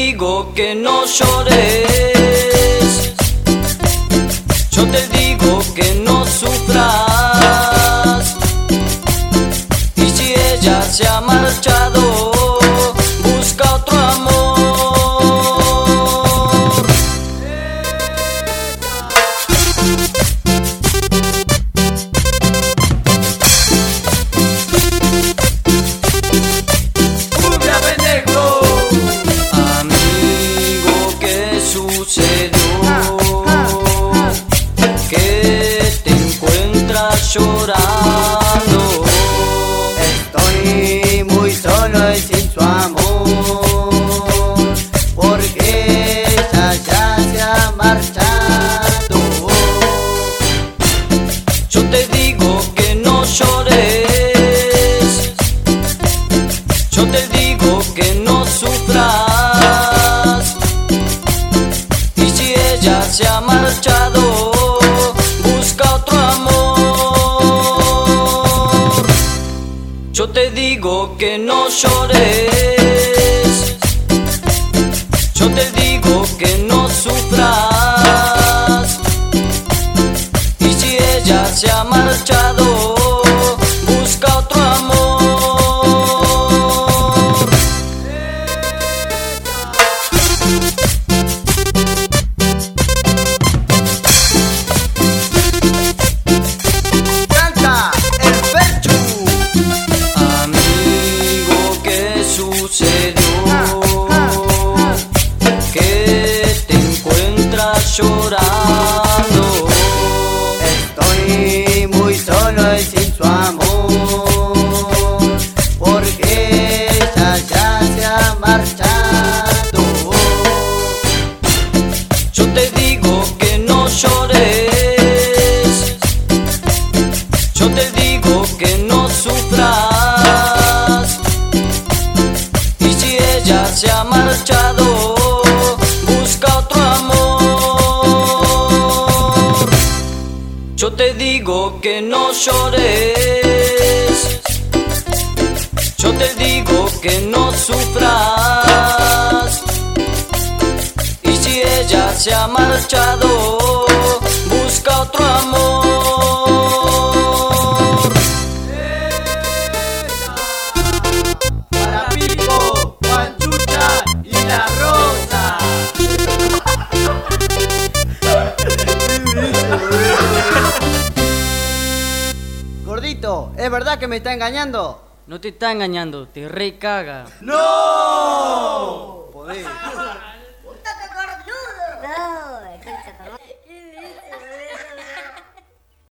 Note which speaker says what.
Speaker 1: digo que no llores, yo te digo que no sufras. Y si ella se ha marchado, busca otro amor. Llorando,
Speaker 2: estoy muy solo y sin su amor, porque ella ya se ha marchado.
Speaker 1: Yo te digo que no llores, yo te digo que no sufras. Y si ella se ha marchado, busca otro amor. Yo te digo que no llores, yo te digo que no sufras. Y si ella se ha marchado, busca otro amor.
Speaker 2: ¡Canta el Perchu!
Speaker 1: Que te encuentras llorando,
Speaker 2: estoy muy solo y sin su amor, porque ella ya se ha marchado.
Speaker 1: yo te digo que no llores, yo te digo que no sufras. Y si ella se ha marchado, busca otro amor. Yo te digo que no llores, yo te digo que no sufras. Y si ella se ha marchado, busca otro amor.
Speaker 2: Para Pico, Juanchucha y la Rosa. Gordito, ¿es verdad que me está engañando?
Speaker 3: No te está engañando, te recaga.
Speaker 2: ¡No!